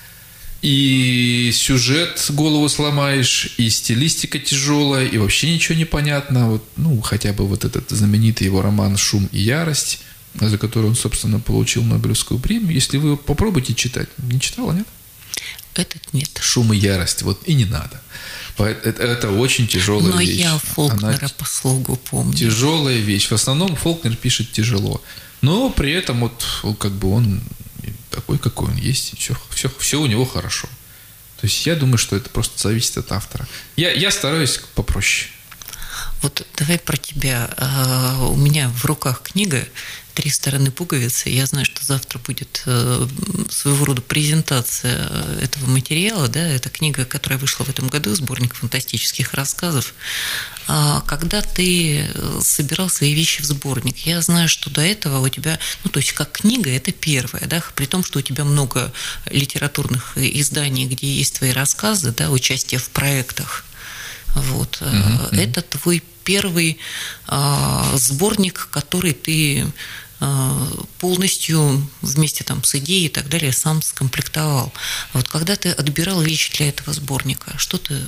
и сюжет голову сломаешь, и стилистика тяжелая, и вообще ничего не понятно. Вот, ну, хотя бы вот этот знаменитый его роман «Шум и ярость», за который он, собственно, получил Нобелевскую премию. Если вы попробуйте читать. Не читала, нет? Этот нет. «Шум и ярость». Вот и не надо. Это очень тяжелая Но вещь. Но я Фолкнера по слогу помню. Тяжелая вещь. В основном Фолкнер пишет тяжело. Но при этом вот как бы он такой, какой он есть. Все у него хорошо. То есть я думаю, что это просто зависит от автора. Я стараюсь попроще. Вот давай про тебя. У меня в руках книга «Три стороны пуговицы». Я знаю, что завтра будет своего рода презентация этого материала. Да? Это книга, которая вышла в этом году, сборник фантастических рассказов. Когда ты собирал свои вещи в сборник, я знаю, что до этого у тебя, ну, то есть как книга, это первое, да, при том, что у тебя много литературных изданий, где есть твои рассказы, да, участие в проектах. Вот. Это твой первый сборник, который ты полностью вместе там с идеей и так далее сам скомплектовал. Вот когда ты отбирал вещи для этого сборника, что ты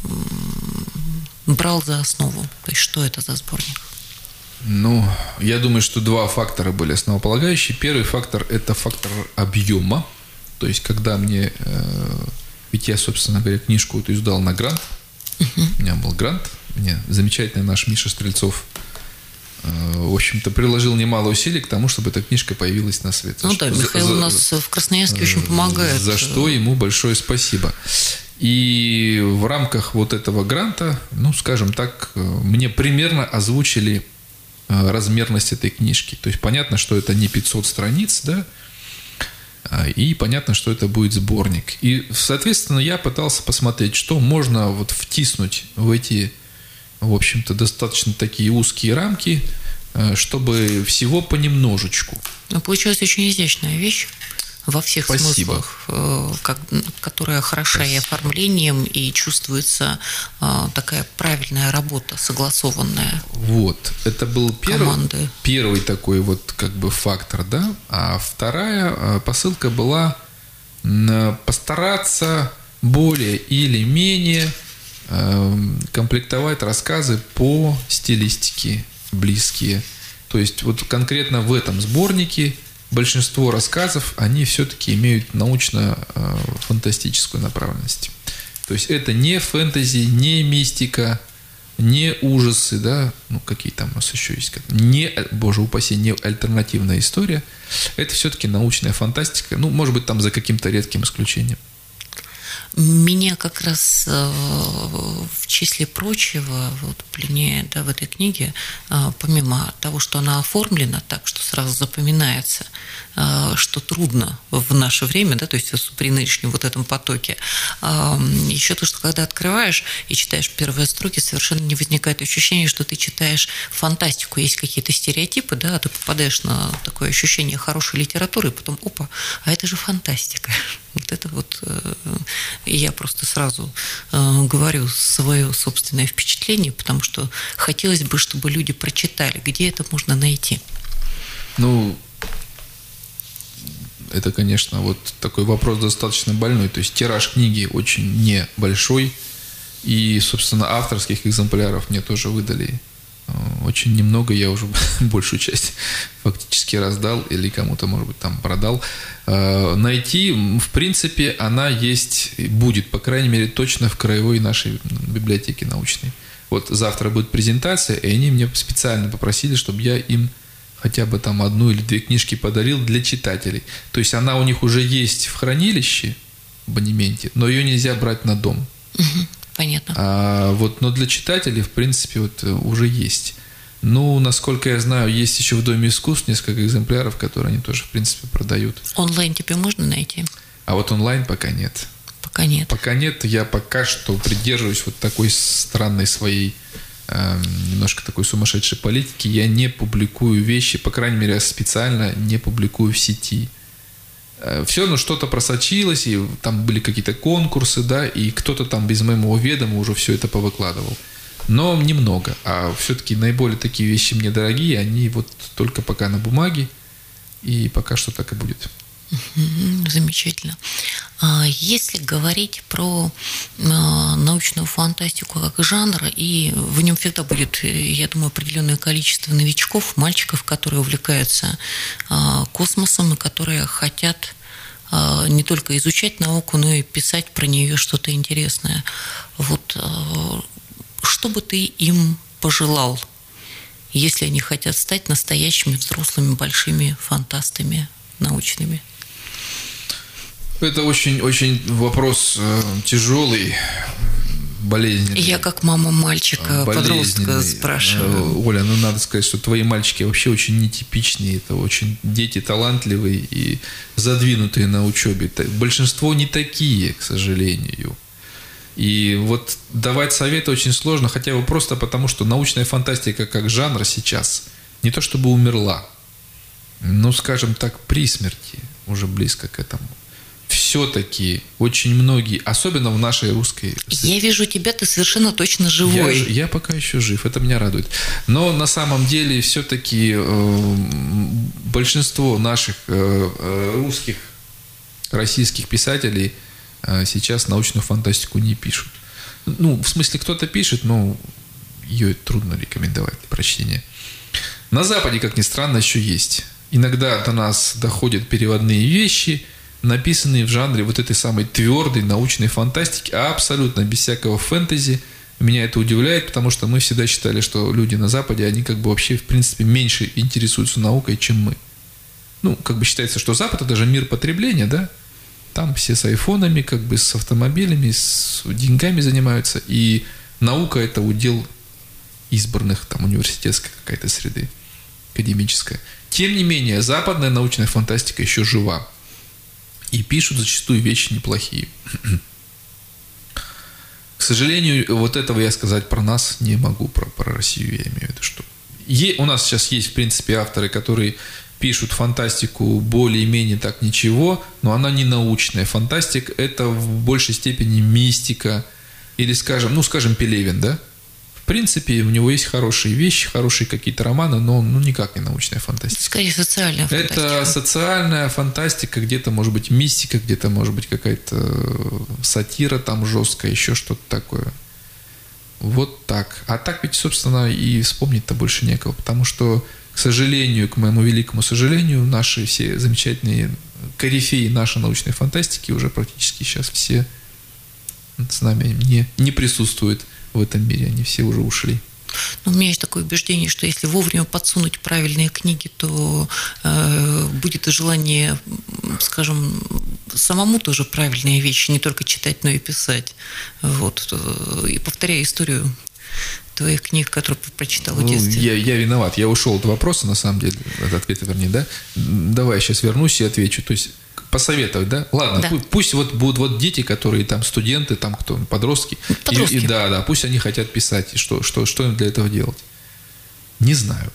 брал за основу? То есть что это за сборник? Ну, я думаю, что два фактора были основополагающие. Первый фактор – это фактор объема. То есть когда мне… Ведь я, собственно говоря, книжку эту издал на грант. У меня был грант. Мне замечательный наш Миша Стрельцов, в общем-то, приложил немало усилий к тому, чтобы эта книжка появилась на свет. Ну да, Михаил у нас в Красноярске очень помогает. За что ему большое спасибо. И в рамках вот этого гранта, ну, скажем так, мне примерно озвучили размерность этой книжки. То есть понятно, что это не 500 страниц, да, и понятно, что это будет сборник. И, соответственно, я пытался посмотреть, что можно вот втиснуть в эти, в общем-то, достаточно такие узкие рамки, чтобы всего понемножечку. Но получилась очень изящная вещь во всех смыслах, которая хороша и оформлением, и чувствуется такая правильная работа, согласованная. Вот, это был первый такой вот как бы фактор, да, а вторая посылка была постараться более или менее комплектовать рассказы по стилистике близкие. То есть вот конкретно в этом сборнике большинство рассказов, они все-таки имеют научно-фантастическую направленность. То есть это не фэнтези, не мистика, не ужасы, да, ну какие там у нас еще есть, не, боже упаси, не альтернативная история. Это все-таки научная фантастика, ну, может быть, там за каким-то редким исключением. Меня как раз в числе прочего вот, пленяет, да, в этой книге, помимо того, что она оформлена так, что сразу запоминается, что трудно в наше время, да, то есть при нынешнем вот этом потоке, еще то, что когда открываешь и читаешь первые строки, совершенно не возникает ощущение, что ты читаешь фантастику, есть какие-то стереотипы, да, а ты попадаешь на такое ощущение хорошей литературы, и потом, опа, а это же фантастика. Вот это вот, я просто сразу говорю свое собственное впечатление, потому что хотелось бы, чтобы люди прочитали, где это можно найти. Ну, это, конечно, вот такой вопрос достаточно больной. То есть тираж книги очень небольшой, и, собственно, авторских экземпляров мне тоже выдали очень немного, я уже большую часть фактически раздал или кому-то, может быть, там продал. Найти, в принципе, она есть, будет, по крайней мере, точно в краевой нашей библиотеке научной. Вот завтра будет презентация, и они мне специально попросили, чтобы я им хотя бы там одну или две книжки подарил для читателей. То есть она у них уже есть в хранилище, в абонементе, но ее нельзя брать на дом. Понятно. Но для читателей, в принципе, вот уже есть. Ну, насколько я знаю, есть еще в Доме искусств несколько экземпляров, которые они тоже, в принципе, продают. Онлайн тебе можно найти? А вот онлайн пока нет. Пока нет. Пока нет. Я пока что придерживаюсь вот такой странной своей, немножко такой сумасшедшей политики. Я не публикую вещи, по крайней мере, я специально не публикую в сети. все равно что-то просочилось, и там были какие-то конкурсы, да, и кто-то там без моего ведома уже все это повыкладывал. Но немного. А все-таки наиболее такие вещи мне дорогие, они вот только пока на бумаге, и пока что так и будет. Замечательно. Если говорить про научную фантастику как жанр, и в нем всегда будет, я думаю, определенное количество новичков, мальчиков, которые увлекаются космосом и которые хотят не только изучать науку, но и писать про нее что-то интересное. Вот что бы ты им пожелал, если они хотят стать настоящими взрослыми большими фантастами научными? Это очень вопрос тяжелый, болезненный. Я как мама мальчика, подростка спрашиваю. Оля, надо сказать, что твои мальчики вообще очень нетипичные. Это очень дети талантливые и задвинутые на учебе. Большинство не такие, к сожалению. И вот давать советы очень сложно, хотя бы просто потому, что научная фантастика как жанр сейчас не то чтобы умерла, но, скажем так, при смерти, уже близко к этому. Все-таки очень многие, особенно в нашей русской... Я вижу тебя, ты совершенно точно живой. Я пока еще жив, это меня радует. Но на самом деле все-таки большинство наших русских, российских писателей сейчас научную фантастику не пишут. Ну, в смысле, кто-то пишет, но ее трудно рекомендовать для прочтения. На Западе, как ни странно, еще есть. Иногда до нас доходят переводные вещи, написанные в жанре вот этой самой твердой научной фантастики, абсолютно без всякого фэнтези. Меня это удивляет, потому что мы всегда считали, что люди на Западе, они как бы вообще, в принципе, меньше интересуются наукой, чем мы. Ну, как бы считается, что Запад – это же мир потребления, да? Там все с айфонами, как бы с автомобилями, с деньгами занимаются, и наука – это удел избранных, там, университетской какая-то среды, академическая. Тем не менее, западная научная фантастика еще жива. И пишут зачастую вещи неплохие. К сожалению, вот этого я сказать про нас не могу, про Россию я имею в виду, что... У нас сейчас есть, в принципе, авторы, которые пишут фантастику более-менее так ничего, но она не научная. Фантастика – это в большей степени мистика. Или, скажем, Пелевин, да? В принципе, у него есть хорошие вещи, хорошие какие-то романы, но никак не научная фантастика. Скорее, социальная фантастика. Это социальная фантастика, где-то может быть мистика, где-то может быть какая-то сатира там жесткая, еще что-то такое. Вот так. А так ведь, собственно, и вспомнить-то больше некого, потому что, к сожалению, к моему великому сожалению, наши все замечательные корифеи нашей научной фантастики уже практически сейчас все с нами не присутствуют в этом мире, они все уже ушли. У меня есть такое убеждение, что если вовремя подсунуть правильные книги, то будет и желание, скажем, самому тоже правильные вещи, не только читать, но и писать. Вот. И повторяя историю твоих книг, которые ты прочитал в детстве. Я виноват, я ушел от вопроса, на самом деле, от ответа, вернее, да? Давай я сейчас вернусь и отвечу. То есть посоветовать, да? Ладно, да. Пусть вот будут вот дети, которые там студенты, там кто, подростки. И да, пусть они хотят писать. И что им для этого делать? Не знаю.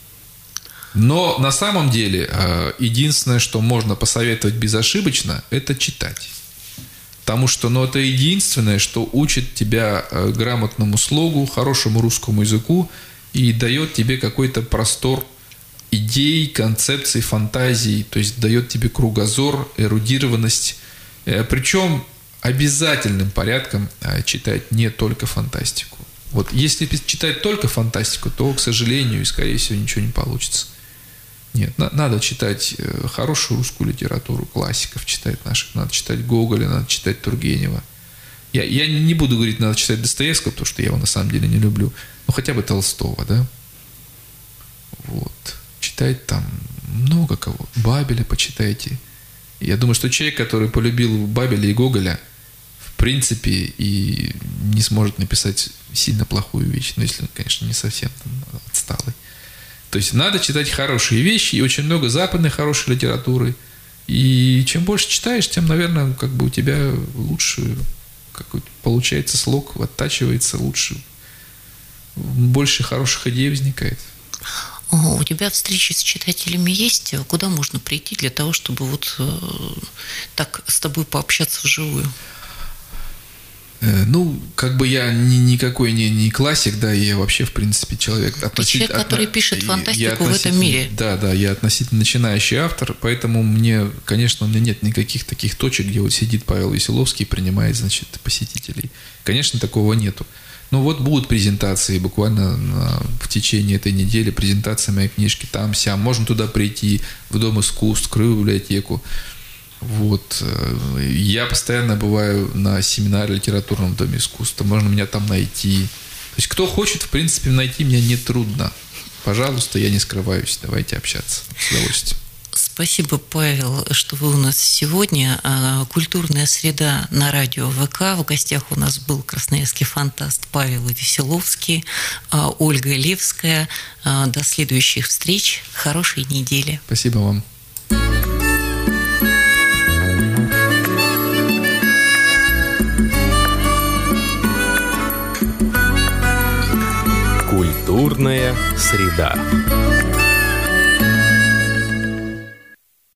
Но на самом деле единственное, что можно посоветовать безошибочно, это читать. Потому что это единственное, что учит тебя грамотному слогу, хорошему русскому языку и дает тебе какой-то простор идей, концепций, фантазий, то есть дает тебе кругозор, эрудированность. Причем обязательным порядком читать не только фантастику. Вот если читать только фантастику, то, к сожалению, и скорее всего ничего не получится. Нет, надо читать хорошую русскую литературу, классиков читать наших, надо читать Гоголя, надо читать Тургенева. Я не буду говорить, надо читать Достоевского, потому что я его на самом деле не люблю, но хотя бы Толстого, да? Вот. Читать там много кого. Бабеля почитайте. Я думаю, что человек, который полюбил Бабеля и Гоголя, в принципе, и не сможет написать сильно плохую вещь, но если он, конечно, не совсем там отсталый. То есть надо читать хорошие вещи, и очень много западной хорошей литературы. И чем больше читаешь, тем, наверное, как бы у тебя лучше какой-то получается слог, оттачивается лучше. Больше хороших идей возникает. У тебя встречи с читателями есть? Куда можно прийти для того, чтобы вот так с тобой пообщаться вживую? Ну, как бы я никакой не классик, да, и я вообще, в принципе, человек... Ты человек, который пишет фантастику в этом мире. Да, я относительно начинающий автор, поэтому мне, конечно, у меня нет никаких таких точек, где вот сидит Павел Веселовский и принимает, значит, посетителей. Конечно, такого нету. Но вот будут презентации буквально в течение этой недели, презентация моей книжки там-сям. Можно туда прийти, в Дом искусств, в Краевую библиотеку. Вот. Я постоянно бываю на семинаре литературном в Доме искусства. Можно меня там найти. То есть, кто хочет, в принципе, найти меня нетрудно. Пожалуйста, я не скрываюсь. Давайте общаться. С удовольствием. Спасибо, Павел, что вы у нас сегодня. Культурная среда на радио ВК. В гостях у нас был красноярский фантаст Павел Веселовский, Ольга Левская. До следующих встреч. Хорошей недели. Спасибо вам. Культурная среда.